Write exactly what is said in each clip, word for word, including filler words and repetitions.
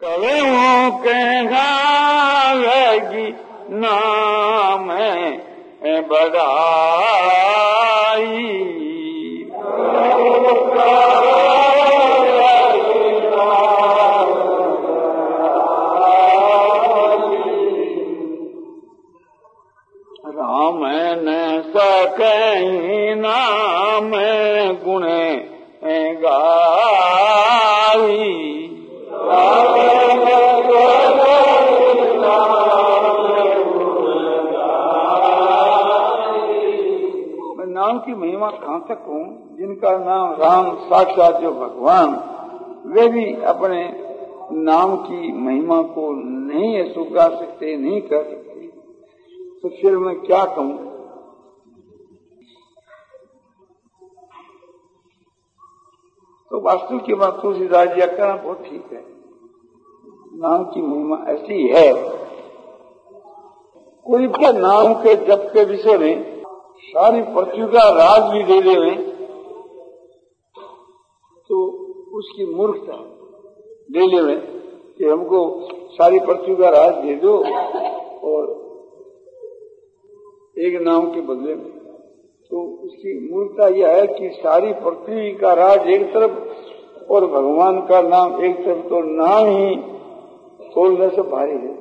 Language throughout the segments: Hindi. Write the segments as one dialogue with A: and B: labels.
A: कवियों के गावेगी नाम बड़ाई, राम न सकई नाम गुण गाई। मैं नाम की महिमा कहाँ तक कहूँ, जिनका नाम राम साक्षात जो भगवान, वे भी अपने नाम की महिमा को नहीं स्वीकार सकते, नहीं कर सकते, तो फिर मैं क्या कहूँ। तो वास्तु की बात तुलसीदास जी कहना बहुत ठीक है, नाम की महिमा ऐसी है। कोई भी नाम के जप के विषय में सारी पृथ्वी का राज भी दे दे तो उसकी मूर्खता ले ले कि हमको सारी पृथ्वी का राज दे दो और एक नाम के बदले में, तो उसकी मूर्खता यह है कि सारी पृथ्वी का राज एक तरफ और भगवान का नाम एक तरफ, तो नाम ही तोड़ने से भारी है।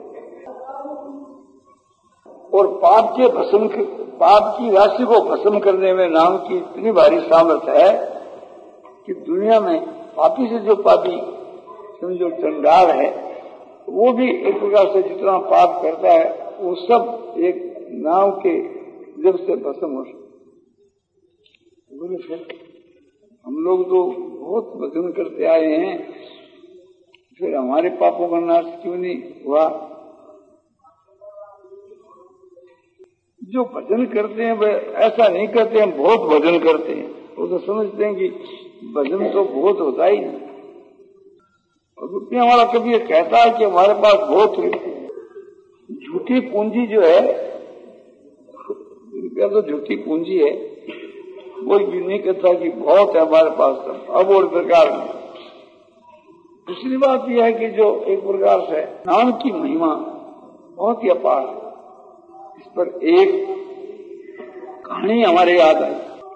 A: और पाप के भस्म पाप की राशि को भस्म करने में नाम की इतनी भारी सामर्थ्य है कि दुनिया में पापी से जो पापी समझो चंडाल है, वो भी एक प्रकार से जितना पाप करता है वो सब एक नाम के जब से भस्म हो सकते। हम लोग तो बहुत भजन करते आए हैं, फिर हमारे पापों का नाश क्यों नहीं हुआ। जो भजन करते हैं वे ऐसा नहीं करते हैं बहुत भजन करते हैं, वो तो समझते हैं कि भजन तो बहुत होता ही नहीं। और रुपया वाला कभी ये कहता है कि हमारे पास बहुत रुपये, झूठी पूंजी जो है, रुपया तो झूठी पूंजी है, कोई भी नहीं कहता कि बहुत है हमारे पास सब, अब और प्रकार में। दूसरी बात यह है कि जो एक प्रकार से नाम की महिमा बहुत ही अपार है। इस पर एक कहानी हमारे याद आई।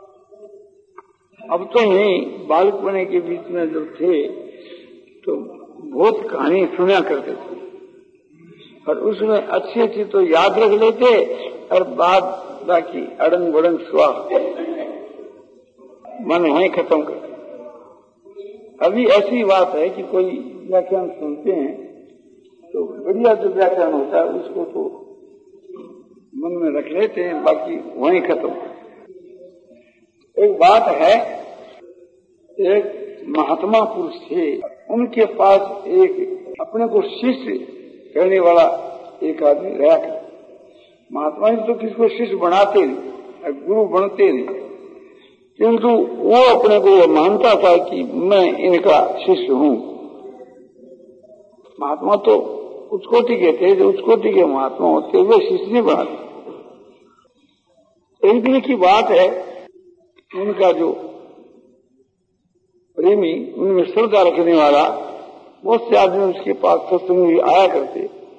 A: अब तो नहीं, बालकपने के बीच में जब थे तो बहुत कहानी सुना करते थे, और उसमें अच्छी अच्छी तो याद रख लेते और बाद बाकी अड़ंग बड़ंग स्वाह मन वहीं खत्म कर। अभी ऐसी बात है कि कोई व्याख्यान सुनते हैं तो बढ़िया जो व्याख्यान होता है उसको तो मन में रख लेते हैं, बाकी वहीं खत्म। एक बात है, एक महात्मा पुरुष थे, उनके पास एक अपने को शिष्य करने वाला एक आदमी रहा था। महात्मा जी तो किसको शिष्य बनाते नहीं, गुरु बनते नहीं, किंतु वो अपने को मानता था कि मैं इनका शिष्य हूँ। महात्मा तो उच्च कोटि के थे, जो उच्च कोटि के महात्मा होते वे शिष्य नहीं बनाते। एक दिन की बात है, उनका जो प्रेमी, उनमें श्रद्धा रखने वाला, बहुत से आदमी उसके पास सत्संग में आया करते।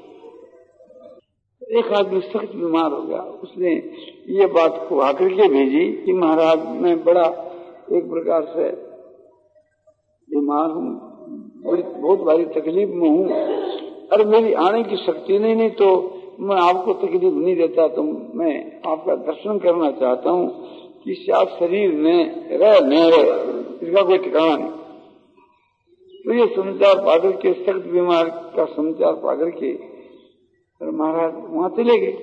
A: एक आदमी सख्त बीमार हो गया, उसने ये बात को आकर के भेजी कि महाराज मैं बड़ा एक प्रकार से बीमार हूँ, बहुत भारी तकलीफ में हूँ, और मेरी आने की शक्ति नहीं, नहीं तो मैं आपको तकलीफ नहीं देता, तो मैं आपका दर्शन करना चाहता हूँ कि आप शरीर में रह न रहे, इसका कोई ठिकाना नहीं। तो ये समाचार पाकर के, सख्त बीमार का समाचार पाकर के और महाराज वहां चले गए।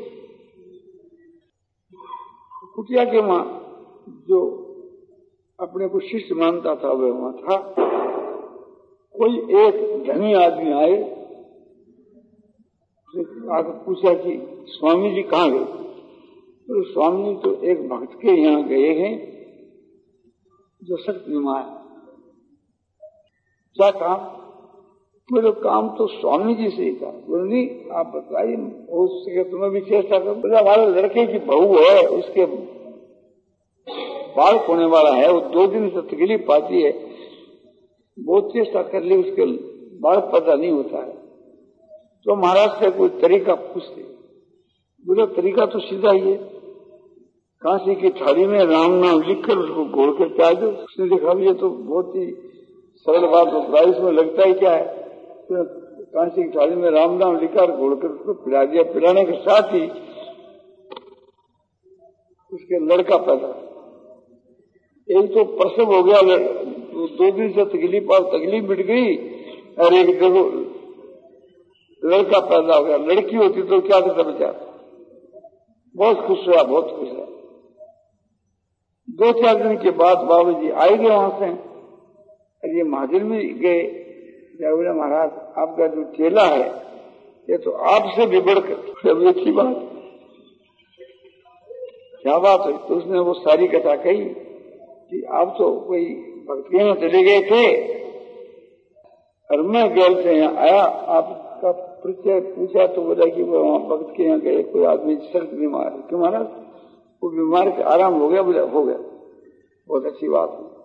A: कुटिया के वहां जो अपने को शिष्य मानता था वह वहां था। कोई एक धनी आदमी आए, आकर पूछा कि स्वामी जी कहाँ गए। तो स्वामी जी तो एक भक्त के यहाँ गए हैं जो सख्त बीमार है। क्या काम? मेरे काम तो स्वामी जी से ही था। बोले नहीं, आप बताइए, हो सके तो मैं भी चेष्टा करूं। हमारे लड़के की बहू है, उसके बालक होने वाला है, वो दो दिन से तकलीफ पाती है, बहुत चेष्टा कर ली उसके बालक पैदा नहीं होता है। तो महाराज से कोई तरीका पूछते, बोला तरीका तो सीधा ही है, कांसी की थाली में राम नाम लिखकर उसको घोल कर पिला दो। उसने देखा ये तो बहुत ही सरल बात होता है, इसमें लगता ही क्या है। तो कांसी की थाली में राम नाम लिखकर घोल कर उसको पिला दिया। पिलाने के साथ ही उसके लड़का पैदा, एक तो प्रसव हो गया, दो दिन से तकलीफ और तकलीफ मिट गई, और एक देखो लड़का पैदा हो गया। लड़की होती तो क्या करता बेचारा, बहुत खुश हुआ, बहुत खुश हुआ। दो चार दिन के बाद बाबू जी आए गए वहां से, और ये महाजन में गए। बोले महाराज आपका जो चेला है ये तो आपसे भी बढ़कर अच्छी बात, क्या बात है। तो उसने वो सारी कथा कही कि आप तो कोई भक्ति में चले गए थे और मैं गैल से यहाँ आया, आपका परिचय पूछा तो बोला कि वो वहां भक्त के यहाँ गए, कोई आदमी सख्त बीमार है। क्यों महाराज, वो बीमार का आराम हो गया? बोला हो गया, बहुत अच्छी बात है।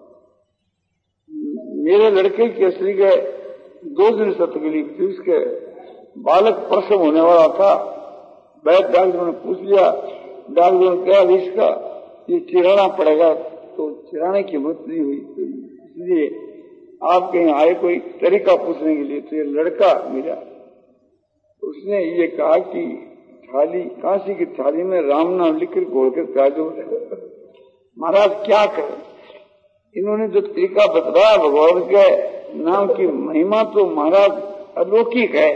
A: मेरे लड़के के स्त्री के दो दिन से तकलीफ थी, उसके बालक प्रसव होने वाला था। वैद्य डॉक्टरों ने पूछ लिया, डॉक्टरों ने कहा इसका ये चिराना पड़ेगा, तो चिराने की हिम्मत नहीं हुई। तो इसलिए आपके यहाँ आए कोई तरीका पूछने के लिए, तो ये लड़का मिला। उसने ये कहा कि थाली, कांसी की थाली में राम नाम लिखकर घोल कर पिला दो। महाराज क्या करें, इन्होंने जो तरीका बतलाया भगवान के नाम की महिमा तो महाराज अलौकिक है।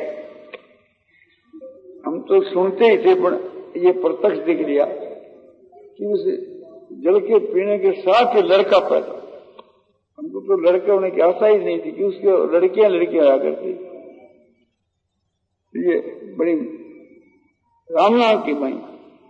A: हम तो सुनते ही थे, पर ये प्रत्यक्ष दिख लिया कि उस जल के पीने के साथ ही लड़का पैदा। हमको तो लड़के होने की आशा ही नहीं थी कि उसके लड़कियां लड़कियां आया करती। ये बड़ी राम नाम की महिमा,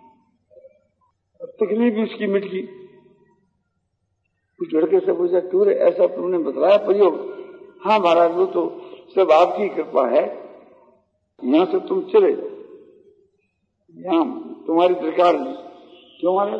A: तकलीफ भी उसकी मिट गई। कुछ लड़के से पूछा क्यों रे, ऐसा तुमने बताया प्रयोग? हाँ महाराज वो तो सब आपकी कृपा है, यहाँ से तुम चले, यहाँ तुम्हारी दरकार नहीं। क्यों महाराज?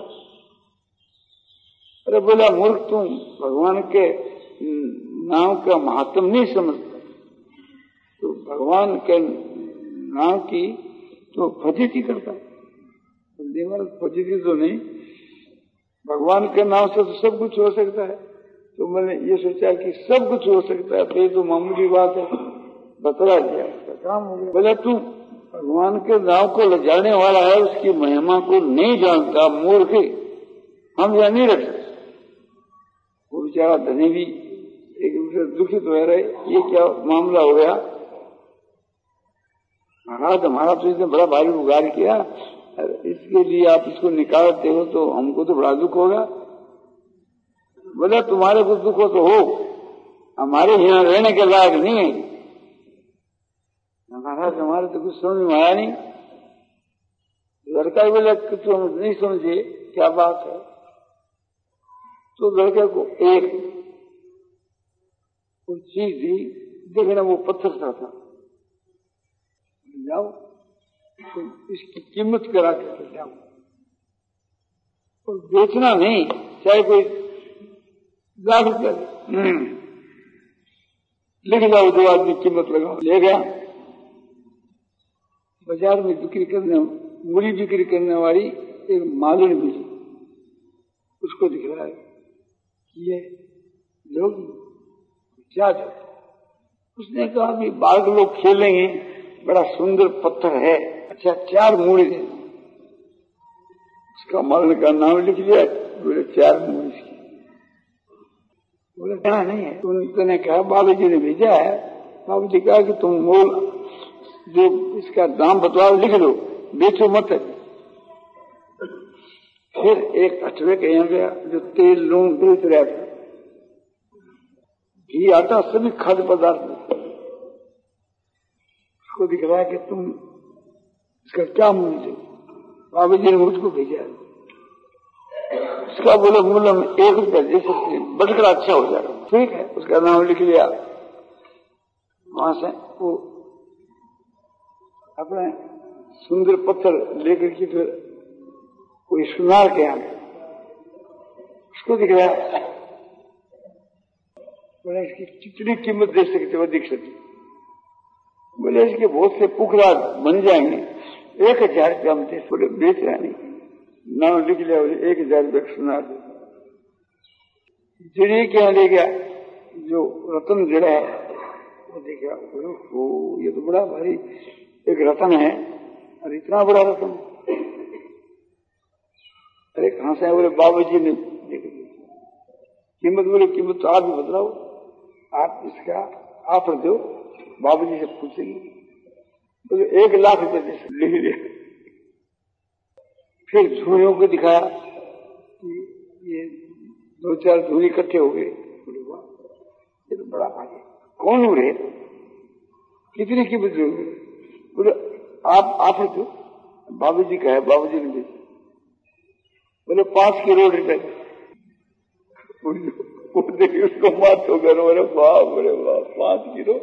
A: अरे बोला मूर्ख, तुम भगवान के नाम का महात्म नहीं समझते, तो भगवान के नाम की तो फजीती करता, फजीती तो नहीं, भगवान के नाम से तो सब कुछ हो सकता है। तो मैंने ये सोचा कि सब कुछ हो सकता है, तो ये तो मामूली बात है, बतला दिया, उसका काम हो गया। बोला तू भगवान के नाम को ले जाने वाला है, उसकी महिमा को नहीं जानता, मूर्ख, हम यह नहीं रख सकते। वो बेचारा धनी भी एक दूसरे दुखित हो रहे, ये क्या मामला हो गया? महाराज हमारा तो इसने बड़ा भारी उगार किया, इसके लिए आप इसको निकालते हो तो हमको तो बड़ा दुख होगा। बोले तुम्हारे को दुख हो तो हो, हमारे यहाँ रहने के लायक नहीं है। महाराज हमारे तो कुछ समझ में आया नहीं। लड़का बोला कि तुम नहीं समझे, क्या बात है? तो लड़के को एक चीज दी, देखना वो पत्थर सा था, जाओ तो इसकी कीमत करा करके जाओ, और बेचना नहीं, चाहे कोई लाख रुपया लिख जाओ, दो आदमी कीमत लगाओ। ले गया, बाजार में बिक्री करने, मुड़ी बिक्री करने वाली एक मालिन मिली, उसको दिख रहा है ये लोग क्या जाते। उसने कहा कि बालक लोग खेलेंगे, बड़ा सुंदर पत्थर है, अच्छा चार मूड़ी दे। उसका मालिन का नाम लिख लिया, बोले चार मूड़ी इसकी। बोले क्या नहीं है? उन्होंने कहा बाबू जी ने भेजा है। बाबू जी कहा कि तुम मोल जो इसका दाम बतलाओ, लिख लो, बेचो मत। फिर एक अठवे के यहाँ गया जो तेल लून बेच रहा था, घी आटा सभी खाद्य पदार्थ, उसको दिख रहा है कि तुम इसका क्या मूल्य दो? बाबू जी ने मुझको भेजा है। उसका बोले मूल्य में एक रुपया दे सकते, बढ़कर अच्छा हो जाएगा। ठीक है, उसका नाम लिख लिया। वहां से वो अपने सुंदर पत्थर लेकर के फिर कोई सुनार के यहाँ उसको दिख रहा है, बोले इसकी कितनी कीमत दे सकते हो? दिख सकते बोले इसके बहुत से पुखरा बन जाएंगे, एक हजार रुपया हम दे। बोले बेच रहा नहीं, नाम लिख लिया, बोले एक हजार रुपया सुना दो। जड़े क्या ले गया, जो रतन जड़ा है वो देखा, बोले ये तो बड़ा भारी एक रतन है, और इतना बड़ा रतन। अरे कहां से है? बोले बाबू जी ने देख कीमत। बोले कीमत तो आप ही बतलाओ, आप इसका आप दो, बाबू जी से पूछेंगे। बोले एक लाख रुपए दे लिख लिया। फिर झूड़ियों को दिखाया कि ये दो चार झूड़ी इकट्ठे हो गए। बोले वाह ये तो बड़ा आगे, कौन हो रहे, कितनी कीमत दोगे? बोले आप आप दो, बाबू जी का है, बाबू जी ने दे। बोले पांच करोड़ रुपए। देखिए उसको मात हो गया, बोले वाह, बोले वाह पांच किलो।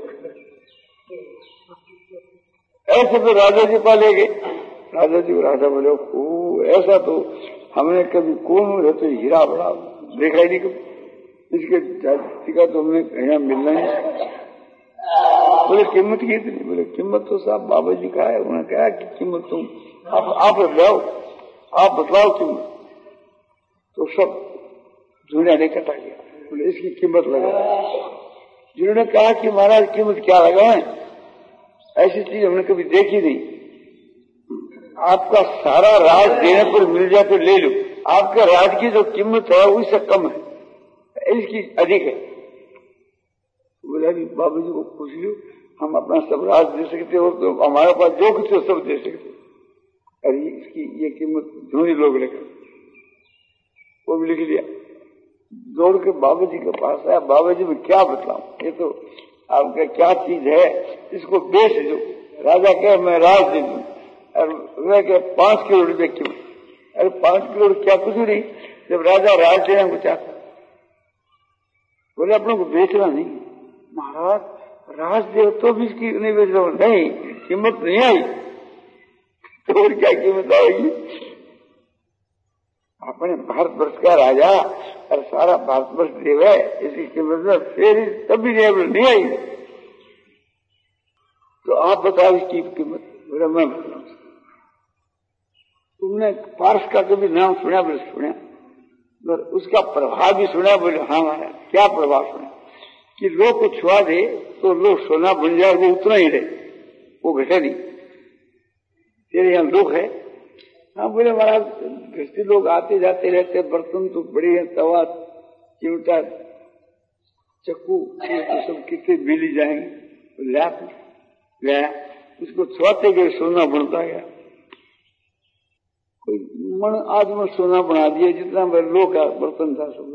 A: ऐसे तो राजा जी पा ले गए। राजा जी को राजा बोले ओ ऐसा तो हमने कभी कौन रहते हीरा बड़ा देखा ही नहीं कभी, इसके जाति का तो हमने कहीं मिलना नहीं। बोले कीमत कितनी? बोले कीमत तो साहब बाबा जी का है। उन्होंने कहा कि कीमत तुम आप आप बताओ, आप बतलाओ कीमत। तो सब झूठा नहीं कटा गया। बोले इसकी कीमत लगा। जिन्होंने कहा कि महाराज कीमत क्या लगाएं, ऐसी चीज हमने कभी देखी नहीं, आपका सारा राज देने पर मिल जाए तो ले लो, आपके राज की जो कीमत है उससे कम है, इसकी अधिक है। बोला बाबू जी को पूछ लो, हम अपना सब राज दे सकते हो, तो हमारे पास जो कुछ हो सब दे सकते। अरे इसकी ये कीमत धोनी लोग लेकर, वो भी लिख लिया। दौड़ के बाबू जी के पास आया, बाबू जी में क्या बताऊं, ये तो आपका क्या चीज है, इसको बेच दो। राजा कहे मैं राज दे दूं, और वह कहे पांच करोड़ रुपए क्यों? अरे पांच करोड़ क्या कुछ नहीं, जब राजा राज देना को चाहता। बोले अपनों को बेचना नहीं महाराज, राज दे तो भी इसकी नहीं बेच रहा हूं। नहीं कीमत नहीं आई तो और क्या कीमत आएगी? अपने भारतवर्ष का राजा और सारा भारतवर्ष देव है, इसकी कीमत में फिर तभी नहीं आई। तो आप बताओ इसकी कीमत। बोले मैं बताऊं। तुमने पारस का कभी नाम सुना? बोले सुना। और उसका प्रभाव भी सुना? बोले हाँ महाराज। क्या प्रभाव सुना? कि लोग को छुआ दे तो लोग सोना बन जाए, वो उतना ही रहे, वो घटे नहीं। तेरे यहाँ लोग है? हाँ। बोले महाराज गृहस्थी लोग आते जाते रहते, बर्तन तो बड़े हैं, तवा चिमटा चक्कू तो सब कितने मिली जाएंगे। लैप गया, उसको छुआते गए सोना बनता गया। कोई मन आज में सोना बना दिया, जितना लोग का बर्तन था सब।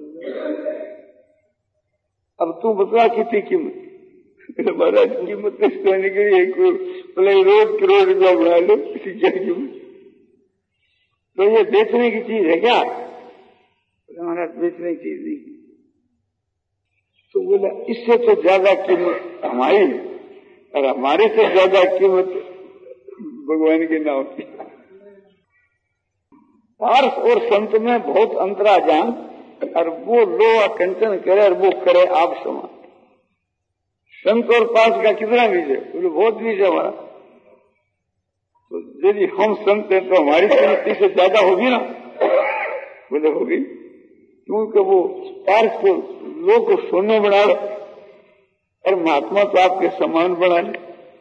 A: अब तू बता कितनी कीमत? महाराज कीमत कहने के लिए बोले रोज करोड़ रुपया बना लो, इसी क्या कीमत? तो ये बेचने की चीज है क्या? महाराज बेचने की चीज नहीं। तो बोला इससे तो ज्यादा कीमत हमारी है, और हमारे से ज्यादा कीमत भगवान के नाम की। पारस और संत में बहुत अंतरा जान, और वो लो कंचन करे और वो करे आप समान। संत और पास का कितना बीज है? बोले बहुत बीज है हमारा। तो यदि हम संत हैं तो हमारी कीमत से ज्यादा होगी ना? बोले होगी, क्योंकि वो पारस को लोग को सोने बना लो और महात्मा तो आपके समान बना ले।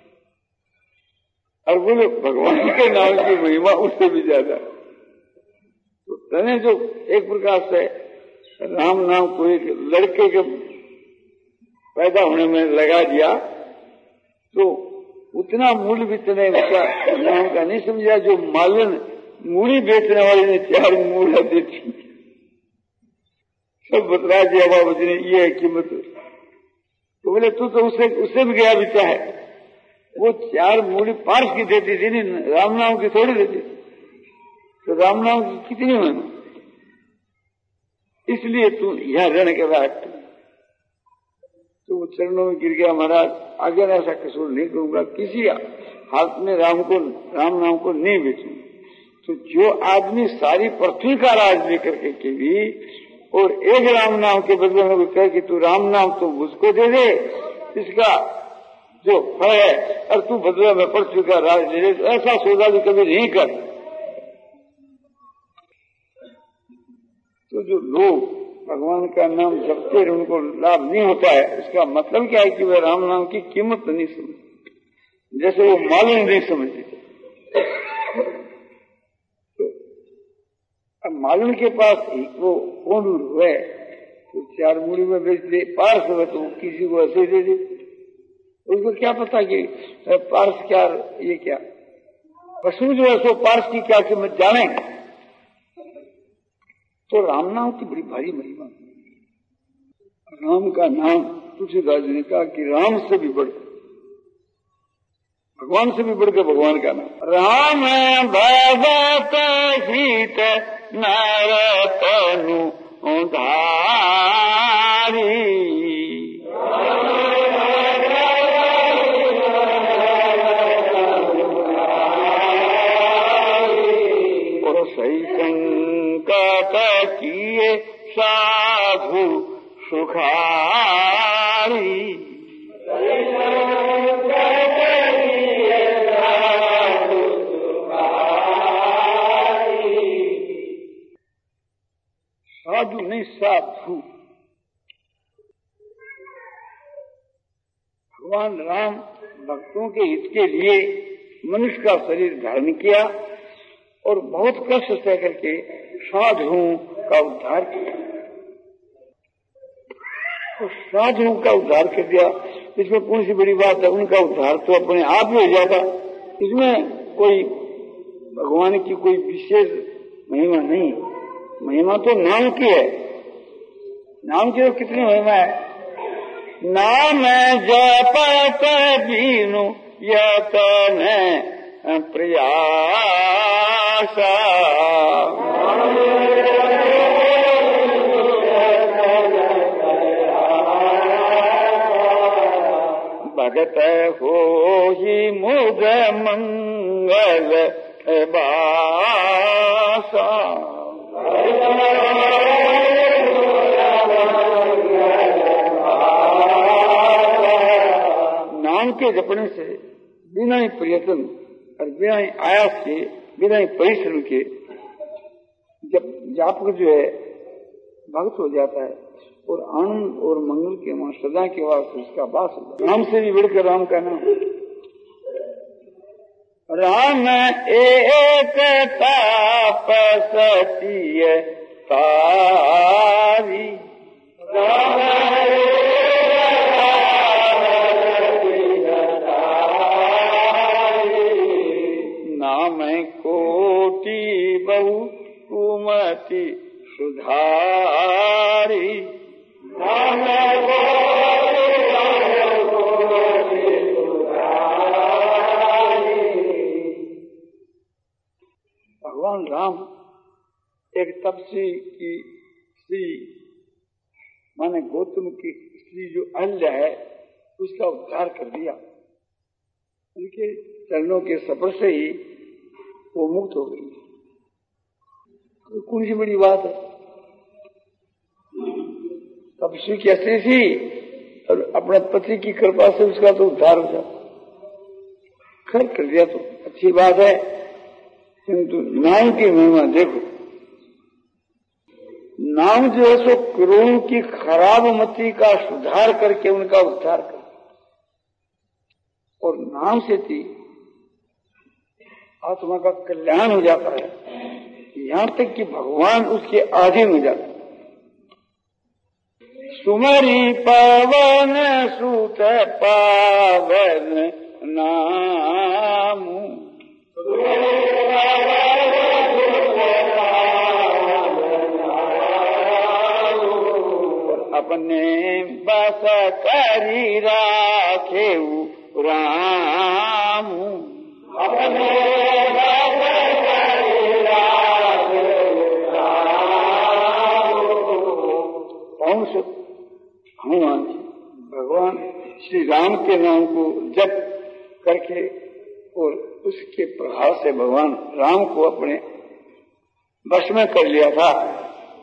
A: और बोले भगवान के नाम की महिमा उससे भी ज्यादा। तो तने जो एक प्रकार से राम नाम को एक लड़के के पैदा होने में लगा दिया, तो उतना मूल्य भी तने उसका नाम का नहीं समझा। जो मालन मूड़ी बेचने वाले ने चार मूड़ा देती, सब बतला दिया बाबा जी ने, ये है कीमत। तो बोले तू तो उससे उससे भी गया बिचा है। वो चार मूड़ी पार्स की देती थी, नहीं राम नाम की थोड़ी देती। तो राम नाम की कितनी होनी? इसलिए तू यहां रहने के बाद तो वो चरणों में गिर गया। महाराज आगे ऐसा कसूर नहीं करूंगा, किसी हाथ में राम को राम नाम को नहीं बेचूंगा। तो जो आदमी सारी पृथ्वी का राज लेकर के भी और एक राम नाम के बदले में कहे कि तू राम नाम तो मुझको दे दे, इसका जो फल है, और तू बदला में पृथ्वी का राज ले ले, तो ऐसा सौदा भी कभी नहीं कर। तो जो लोग भगवान का नाम जपते हैं उनको लाभ नहीं होता है, इसका मतलब क्या है कि वे राम नाम की कीमत नहीं समझते, जैसे वो मालूम नहीं समझते। तो अब मालूम के पास वो कौन हुए तो चार मूड़ी में बेच दे, पार्स हुए तो किसी को ऐसे दे दे, उसको क्या पता कि पार्स क्या ये क्या पशु जो है सो पार्स की क्या कीमत जाने। तो राम नाम की बड़ी भारी महिमा। राम का नाम तुलसीदास जी ने कहा कि राम से भी बढ़ भगवान से भी बढ़कर भगवान का नाम। राम भगत सीत नर तनु धारी, और सही संकट किए साधु सुखारी। साधु नहीं साधु। भगवान राम भक्तों के हित के लिए मनुष्य का शरीर धारण किया और बहुत कष्ट सह करके साधुओं का उद्धार किया। तो साधुओं का उद्धार कर दिया, इसमें कौन सी बड़ी बात है? उनका उद्धार तो अपने आप ही हो जाता, इसमें कोई भगवान की कोई विशेष महिमा नहीं। महिमा तो नाम की है। नाम की तो कितनी महिमा है। नाम जपत बीनु यतन प्रयासा, भगत हो ही मुद मंगल बासा। नाम के जपने से बिना ही प्रयत्न और बिना ही आयास के, बिना ही परिश्रम के जब जापक जो है भक्त हो जाता है और आनंद और मंगल के वहां सदा के वास्ते उसका वास होता है। राम से भी बढ़कर राम का नाम। राम एक तापसतीय तारी, नाम कोटि बहु कुमति सुधारी। भगवान राम एक तपसी की स्त्री माने गौतम की स्त्री जो अहल्या है उसका उद्धार कर दिया। उनके चरणों के स्पर्श से ही वो मुक्त हो गई। तो कौन सी बड़ी बात है? तपस्वी की स्त्री थी और अपने पति की कृपा से उसका तो उद्धार हो जाता, खैर कर दिया तो अच्छी बात है। किंतु नाम की महिमा देखो। नाम जो है सो करोड़ों की खराब मति का सुधार करके उनका उद्धार कर, और नाम से थी आत्मा का कल्याण हो जाता है, यहां तक कि भगवान उसके अधीन हो जाता है। सुमरी पवन सुत पावन नाम, अपने बस करी राखे राम, अपने बस करी राखे राम। कौन से हनुमान जी भगवान श्री राम के नाम को जप करके और उसके प्रभाव से भगवान राम को अपने वश में कर लिया था।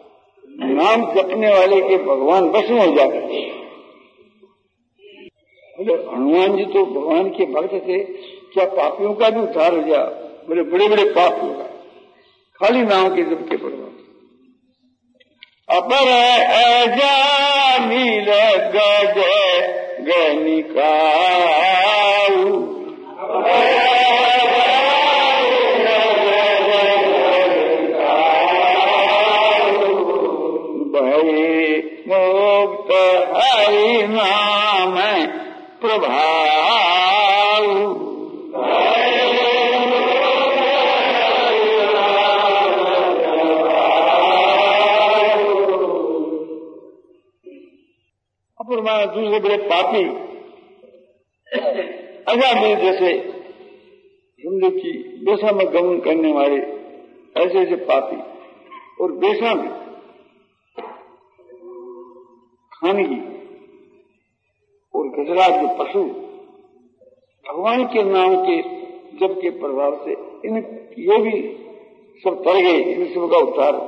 A: नाम जपने वाले के भगवान वश में हो जाते। बोले हनुमान जी तो भगवान के भक्त थे, क्या पापियों का भी उद्धार हो गया? बोले बड़े बड़े पाप होगा खाली नाम के जब के प्रभाव। अपर अजामिल गज गनिकाऊ भय मुक्त हरि नाम प्रभाव। अपरमाना दूसरे बड़े पापी अजामिल जैसे समझो कि बेसा में गमन करने वाले ऐसे ऐसे पापी और बेसा में खानगी और गजराज के पशु भगवान के नाम के जप के प्रभाव से इन ये भी सब तर गए, इन सबका उद्धार।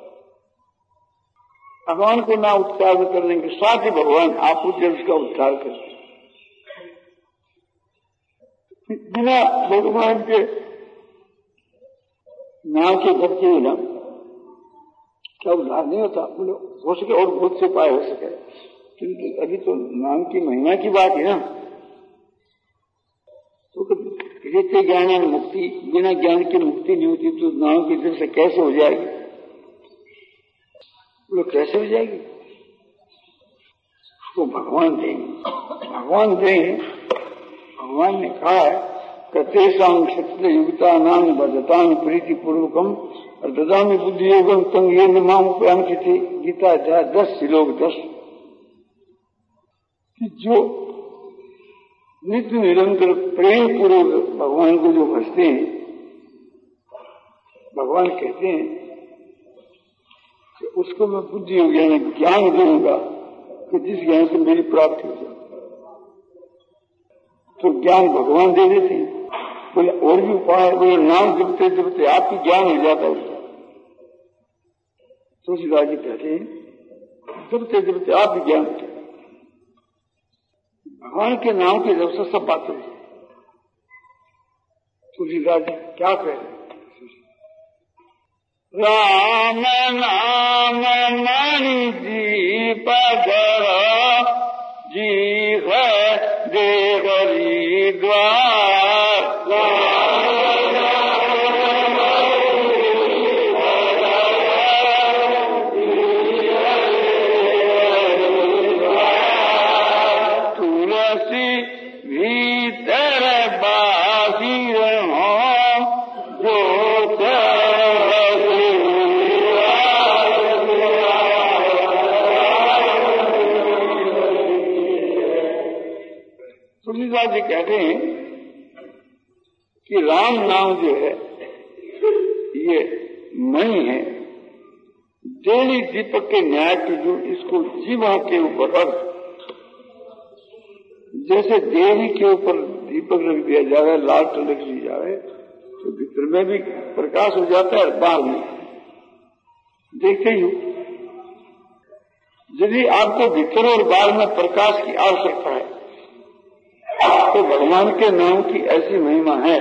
A: भगवान को ना उच्चार करने के साथ ही भगवान आप जब उसका उद्धार करते, बिना भगवान के नाम के जप के बिना क्या उद्धार नहीं होता। बोलो हो सके और बहुत से उपाय हो सके, किंतु अभी तो नाम की महिमा की बात है ना। तो जितने ज्ञान है मुक्ति, बिना ज्ञान की मुक्ति नहीं होती, तो नाम की जप से कैसे हो जाएगी? बोलो कैसे हो जाएगी? उसको भगवान देंगे, भगवान देंगे। भगवान ने कहा है कतेषां क्षत्र युक्ता नाम भजतां प्रीति पूर्वकम और ददामी बुद्धि योगम तंग ये नमाम उपयांकिते। गीता अध्याय दस श्लोक दस। कि जो नित्य निरंतर प्रेम पूर्वक भगवान को जो भजते हैं, भगवान कहते हैं कि उसको मैं बुद्धि योग यानी ज्ञान दूंगा कि जिस ज्ञान से मेरी प्राप्ति हो जाए। तो ज्ञान भगवान दे देते हैं। बोले और भी उपाय, बोले नाम जपते जपते आपकी ज्ञान हो जाता है। तुलसीदास जी कहते हैं जपते जपते आप भी ज्ञान होते, भगवान के नाम के जब से सब बातें। तुलसीदास जी क्या कह रहे? राम नाम मणि जी पगर जी है देवरी द्वार। तुलसी भीतर बासी हो जो तुलसीदास जी कहते हैं कि राम नाम जो है ये मणि है, डेली दीपक के न्याय की जो इसको जीवा के ऊपर रख, जैसे देवी के ऊपर दीपक रख दिया जाए, लालट रख दी जाए, तो भीतर में भी प्रकाश हो जाता है और बाहर में देखते ही। यदि आपको भीतर और बाहर में प्रकाश की आवश्यकता है तो भगवान के नाम की ऐसी महिमा है।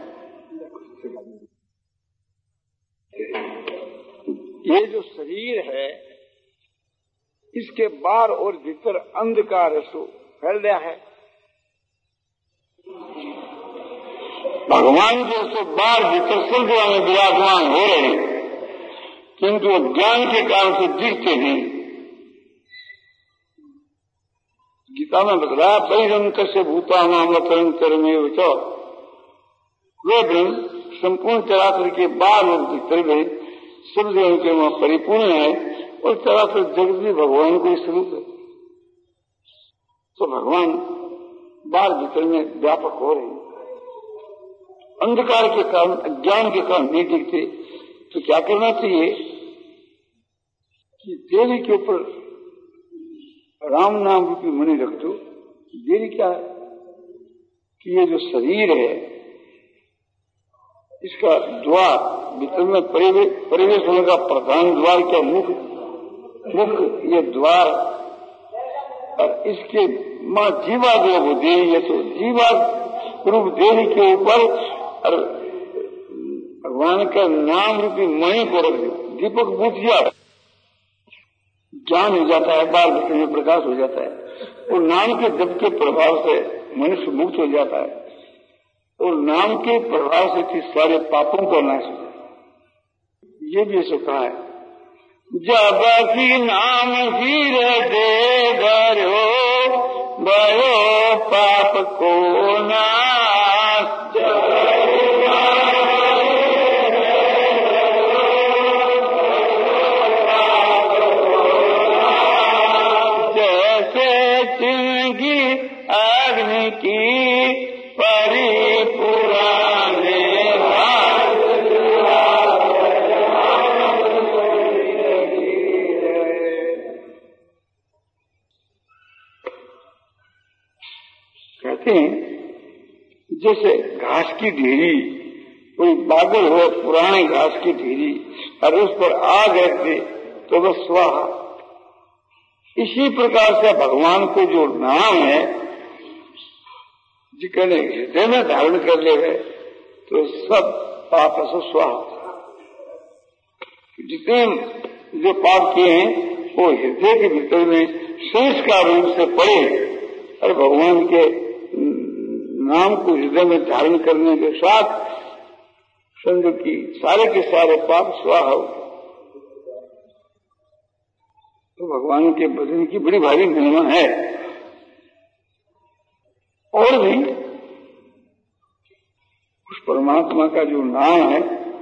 A: ये जो शरीर है इसके बाहर और भीतर अंधकार फैल गया है। भगवान जो से बाहर भीतर सब जगह में विराजमान हो रहे हैं, किंतु वो ज्ञान के कारण से दिखते नहीं। गीता में बतलाया बहिरंत से भूता नाम लतर में वे ब्रह्म संपूर्ण चराचर के बाहर और भीतर में सब जगह के वहां परिपूर्ण है और चराचर जगत भी भगवान को स्वरूप है। तो भगवान बाहर भीतर में व्यापक हो रहे हैं। अंधकार के कारण, अज्ञान के कारण नहीं दिखते, तो क्या करना चाहिए कि देवी के ऊपर राम नाम रूपी मणि रख दो। देवी क्या है कि ये जो शरीर है इसका द्वार भीतर में परिवेश होने का प्रधान द्वार क्या मुख, मुख ये द्वार और इसके माँ जीवा जो वो देवी है, तो जीवा रूप देवी के ऊपर और भगवान का नाम रूपी मणि को रख दो, दीपक बुझ गया, ज्ञान हो जाता है, बाल बच्चे में प्रकाश हो जाता है, और नाम के जप के प्रभाव से मनुष्य मुक्त हो जाता है, और नाम के प्रभाव से थी सारे पापों का नाश हो जाता है। ये भी ऐसा कहा है, जब की नाम हीर दे धरो भयो पाप को नाश, जैसे चिंगी अग्नि की परी पुराने कहते हैं। जैसे घास की ढेरी, कोई बादल हो पुराने घास की ढेरी और उस पर आग रख दे तो वह स्वाहा। इसी प्रकार से भगवान को जो नाम है जिसने हृदय में धारण कर ले गए तो सब पाप से स्वाहा। जितने जो पाप किए हैं वो हृदय के भीतर में संस्कार रूप से पड़े और भगवान के नाम को हृदय में धारण करने के साथ समझो कि सारे के सारे पाप स्वाहा हो। तो भगवान के भजन की बड़ी भारी महिमा है। और भी उस परमात्मा का जो नाम है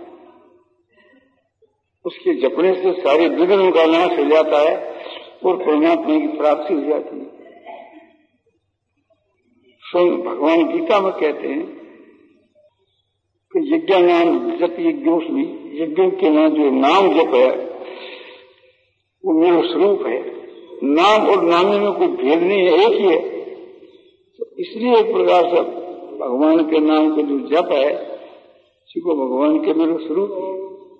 A: उसके जपने से सारे विघ्नों का नाश हो जाता है और परमात्मा की प्राप्ति हो जाती है। भगवान गीता में कहते हैं कि यज्ञ नाम जप यज्ञोस्मि, यज्ञों के नाम जो नाम जप है वो मेरा स्वरूप है। नाम और नामे में कोई भेद नहीं है, एक ही है। तो इसलिए एक प्रकार से भगवान के नाम का जो जप है उसको भगवान के मेरे स्वरूप है।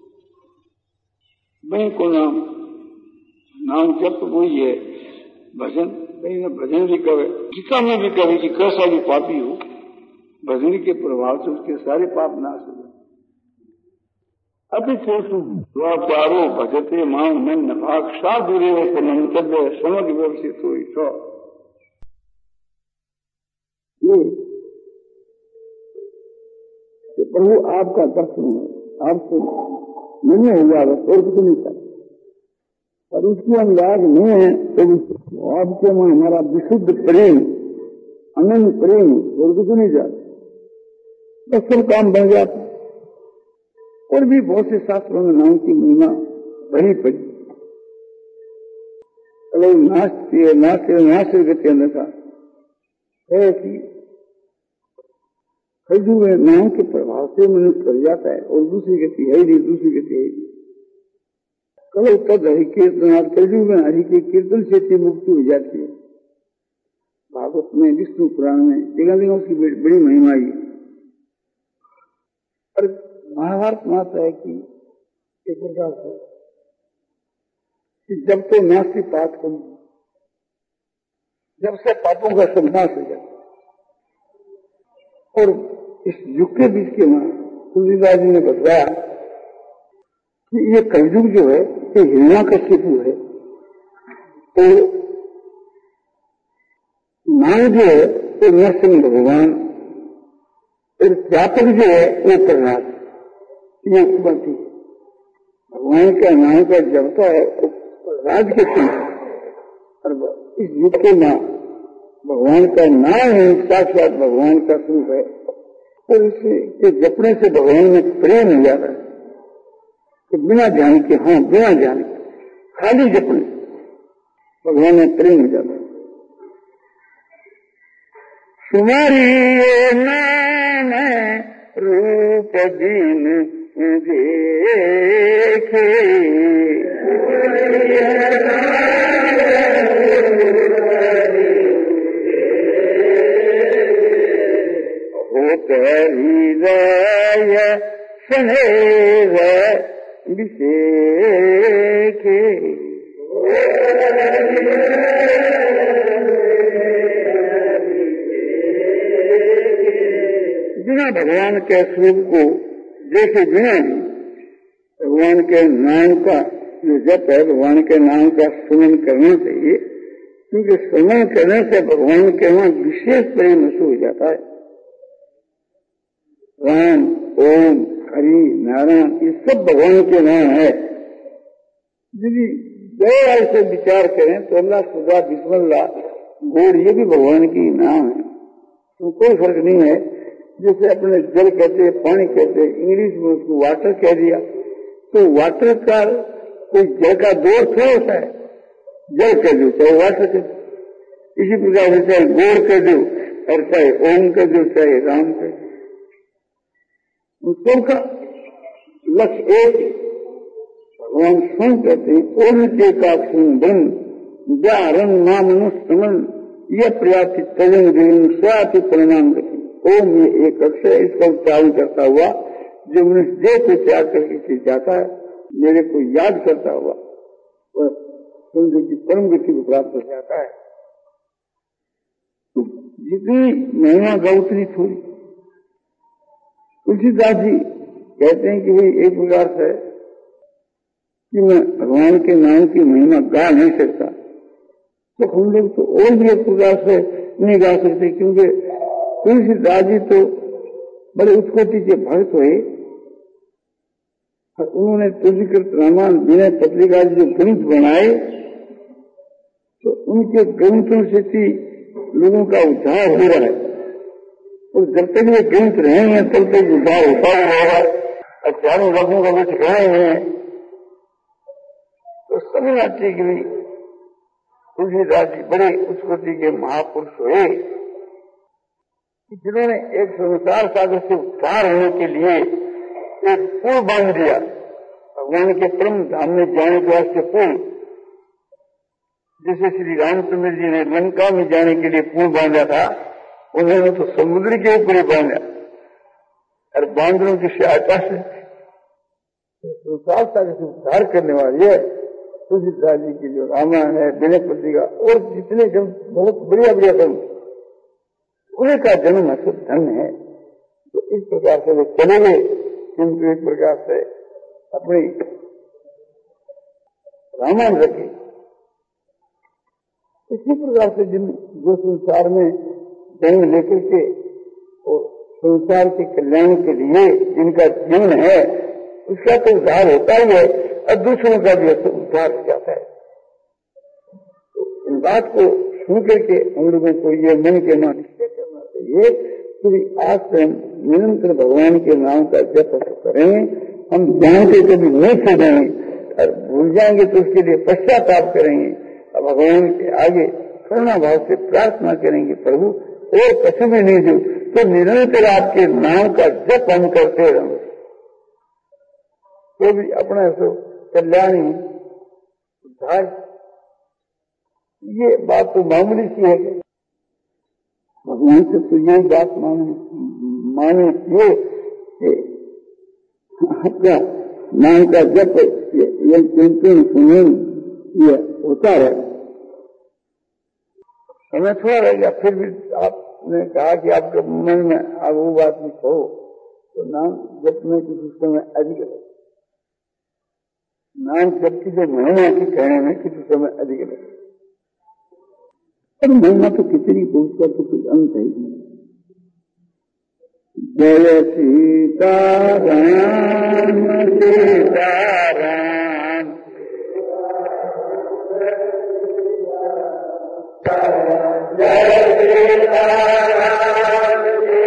A: वही को नाम नाम जप वही है भजन। भजन भी कहे, गीता में भी कहे कि कैसा भी पापी हो भजन के प्रभाव से उसके सारे पाप नाश हो जाए। अभी द्वाचारो भजते मां मन नभाग साधुरे मंतव्य समझ व्यवस्थित हुई। तो प्रभु आपका दर्शन है, आपसे मिलने हुआ है और कुछ नहीं था, और उसकी अंदाज नहीं है तो आपके में हमारा विशुद्ध प्रेम अनंत प्रेम और कुछ नहीं जाता, बस सब काम बन जाता। और भी बहुत से शास्त्रों में नाम की महिमा बड़ी पड़ी। चलो नास्ते नास्ते नास्ते गति अन्यथा है कि कलयुग में नाम के प्रभाव से मनुष्य कर जाता है और दूसरी गति है नहीं, दूसरी गति है नहीं। कल तद हरि कीर्तन, कलयुग में हरि के कीर्तन से इतनी मुक्ति हो जाती है। भागवत में विष्णु पुराण में जगह जगह उसकी बड़ी महिमा है। और महाभारत माता है कि एक प्रकार से कि जब तो नास्ति पाप कम, जब से पापों का सब नाश हो जाता। और इस युग के बीच के में तुलसीदास जी ने बताया कि ये कलयुग जो है ये हिरण्यकशिपु है, तो नाम जो है वो नरसिंह भगवान, और व्यापक जो है वो प्रहलाद। ये बात भगवान का नाम का जपता है राज के समय, और इस युग के नाम भगवान का नाम है, साक्षात भगवान का स्वरूप है। और इसके जपने से भगवान में प्रेम हो जाता है तो बिना जान के, हाँ बिना जान के खाली जपने भगवान में प्रेम हो जाता है। तुम्हारी नाम रूप दीन देखे, हृदय स्नेह विषेखे। बिना भगवान के स्वरूप को जैसे बिना ही भगवान के नाम का जो जप है, भगवान के नाम का स्मरण करना चाहिए, क्योंकि स्मरण करने से भगवान के वहां विशेष प्रेम शुरू हो जाता है। राम, ओम, हरि, नारायण, ये सब भगवान के नाम है। यदि गहराई से विचार करें तो अल्लाह, खुदा, बिस्मिल्लाह, गोड़, ये भी भगवान की नाम है। तो कोई फर्क नहीं है। जैसे अपने जल कहते, पानी कहते, इंग्लिश में उसको वाटर कह दिया, तो वाटर का कोई जल का दौर थोड़ा होता है। जल कह दो चाहे वाटर कह दो। इसी प्रकार से चाहे गोड़ कह दो और चाहे ओम कह दो, चाहे राम कह दो, सबका लक्ष्य एक। भगवान स्वयं कहते हैं ओम के का सुंदन व्याहरण नाम अनुष्ठमन यह प्रयाति तजन देन स्वाति परिणाम गति। ओम ये एक अक्षर, इसका उच्चारण करता हुआ जो मनुष्य देह को त्याग करके जाता है, मेरे को याद करता हुआ वह सुंदर की परम गति को प्राप्त हो जाता है। तो जितनी महिमा गा उतनी थोड़ी। तुलसीदास जी कहते हैं कि भाई एक प्रकार से कि मैं भगवान के नाम की महिमा गा नहीं सकता, तो हम लोग तो और भी एक प्रकार से नहीं गा सकते, क्योंकि तुलसीदास जी तो बड़े उत्कोटि के भक्त हुए। उन्होंने तुलसीकृत रामायण विनय पत्रिका जो ग्रंथ बनाए, तो उनके ग्रंथों से ही लोगों का उद्धार हो रहा है। और जब तक ये ग्रंथ रहेंगे तब तक उद्धार होता ही रहेगा। चारों लोगों का कुछ रहे हैं तो समझना चाहिए कि नहीं, तुलसीदास जी बड़े उत्पत्ति के महापुरुष हुए, जिन्होंने एक संसार सागर से उद्धार होने के लिए एक पुल बांध दिया। भगवान के परम धाम में जाने के वास्ते पुल, जैसे श्री रामचंद्र जी ने लंका में जाने के लिए पुल बांधा था, उन्होंने तो समुद्र के ऊपर ही बांधा और बांधने की सहायता से संसार सागर से उद्धार करने वाली है तुलसीदास जी की जो रामायण है, विनय पत्रिका और जितने जन बहुत बढ़िया बढ़िया ग्रंथ, उन्हीं का जन्म है, धन्य है। तो इस प्रकार से वो चले गए, किंतु एक प्रकार से अपनी रामायण रखे। इसी प्रकार से जिन जो संसार में जन्म लेकर के और संसार के कल्याण के लिए जिनका जीवन है, उसका तो उद्धार होता ही है और दूसरों का भी उद्धार हो जाता है। तो इन बात को सुन करके हम लोगों को ये मन के मान निश्चय करना चाहिए कि आज से हम निरंतर भगवान के नाम का जप करें। हम जानते कभी नहीं छोड़ेंगे और भूल जाएंगे तो उसके लिए पश्चाताप करेंगे और भगवान के आगे करुणा भाव से प्रार्थना करेंगे, प्रभु और कुछ भी नहीं दो, तो निरंतर आपके नाम का जप हम करते रहेंगे, तो भी अपने से कल्याण उद्धार। ये बात तो मामूली सी है, भगवान से तो यही बात माने माने ये आपका नाम का जप ये चिंतन सुनन ये होता है। समय थोड़ा रह गया, फिर भी आपने कहा कि आपके मन में अब वो बात नहीं हो तो नाम जप में किसी समय अधिक लगे, नाम जप की जो महिमा की कहने में किसी समय अधिक लगे। पर महिमा तो कितनी को उसका तो कुछ अंत है। जय सीताराम सीताराम जय सीताराम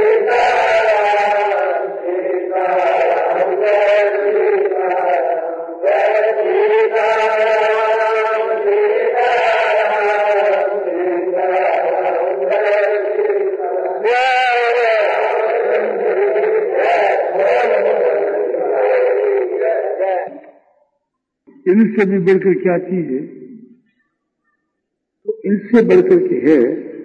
A: इनसे भी बढ़कर क्या चीज है? तो इनसे बढ़कर के है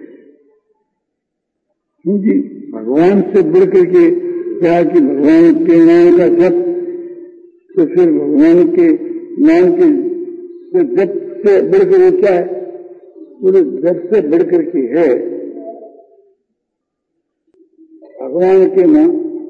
A: जी, भगवान से बढ़कर के क्या कि भगवान के नाम का जप, तो फिर भगवान के नाम के जप से बढ़कर क्या है? पूरे जप से बढ़कर के है भगवान के नाम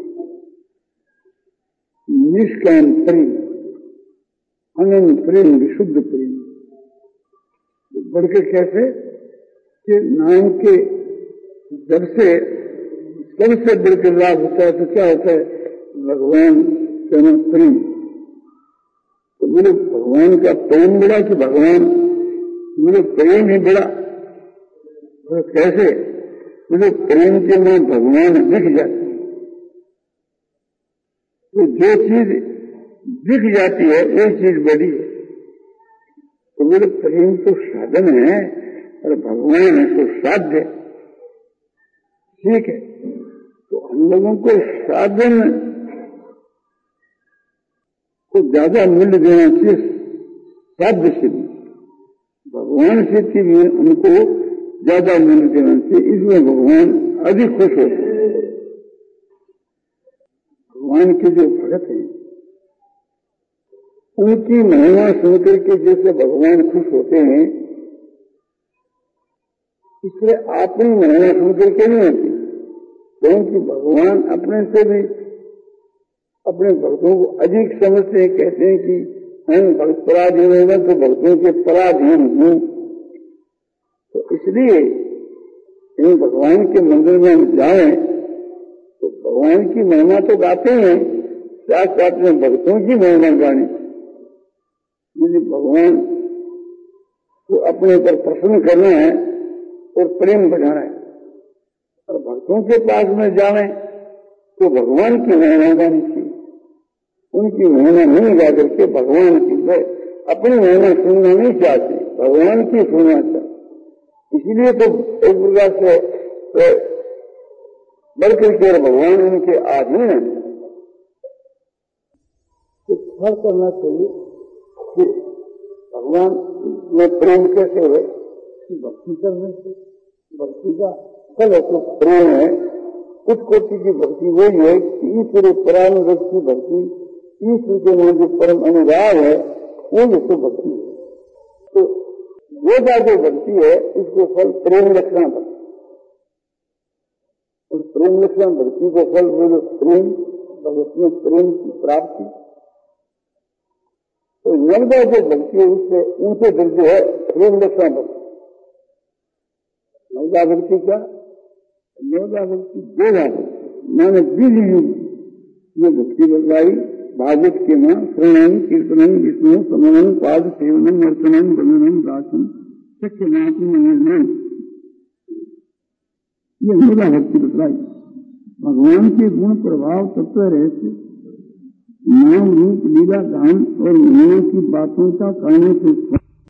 A: निष्काम प्रेम, अनंत प्रेम, विशुद्ध प्रेम। बढ़कर कैसे कि नाम के जब से सबसे बढ़कर लाभ होता है तो क्या होता है, भगवान का नाम प्रेम। तो मेरे भगवान का प्रेम बड़ा कि भगवान मेरे प्रेम ही बड़ा। तो कैसे मुझे प्रेम के में भगवान दिख जाते हैं। तो जो चीज दिख जाती है वो चीज बड़ी है। तो मेरे प्रेम तो साधन है और भगवान है तो साध्य। ठीक है, तो हम लोगों को साधन को ज्यादा मूल्य देना चाहिए साध्य से भी। भगवान से भी उनको ज्यादा मूल्य देना चाहिए, इसमें भगवान अधिक खुश होते हैं। भगवान के जो भगत हैं उनकी महिमा सुनकर के जैसे भगवान खुश होते हैं, इसलिए अपनी महिमा सुनकर के नहीं होती, क्योंकि भगवान अपने से भी अपने भक्तों को अधिक समझते हैं। कहते हैं कि हम भक्त पराधीन होगा तो भक्तों के पराधीन हूं। तो इसलिए इन भगवान के मंदिर में हम जाएं तो भगवान की महिमा तो गाते हैं, साथ साथ में भक्तों की महिमा गाने। यदि भगवान को अपने ऊपर प्रसन्न करना है और प्रेम बढ़ाना है और भक्तों के पास में जाए तो भगवान की महिमा गानी चाहिए। उनकी महिमा नहीं गा करके भगवान की अपनी महिमा सुनना नहीं चाहते, भगवान की सुनना चाहते। इसीलिए तो एक प्रकार से बढ़कर के भगवान उनके आधीन है। तो ख्याल करना चाहिए कि भगवान में प्रेम कैसे है, भक्ति करने से। भक्ति का फल है तो प्रेम है। कुछ कोटि की भक्ति वही है कि ईश्वर परानुगत की भक्ति, ईश्वर के लिए जो परम अनुराग है वो जिसको भक्ति है। तो वो जो भक्ति है उसको फल प्रेम लक्षण भक्ति, और प्रेम लक्षण भक्ति को फल बोलो प्रेम, भगवत में प्रेम की प्राप्ति। तो नर्मदा जो भक्ति है उससे ऊंचे दर्जे है प्रेम लक्षण भक्ति। नवदा भक्ति क्या, नवदा भक्ति देगा भक्ति माने बीज युग ये भक्ति बदलाई। भागवत के मां श्रवणम कीर्तनम विष्णु समनम पाद सेवनम नर्तनम वंदनम दासम सख्यनाथम। ये नवदा भक्ति बदलाई। भगवान के गुण प्रभाव तत्व रहस्य नाम रूप लीला दान और महिमा की बातों का कारण से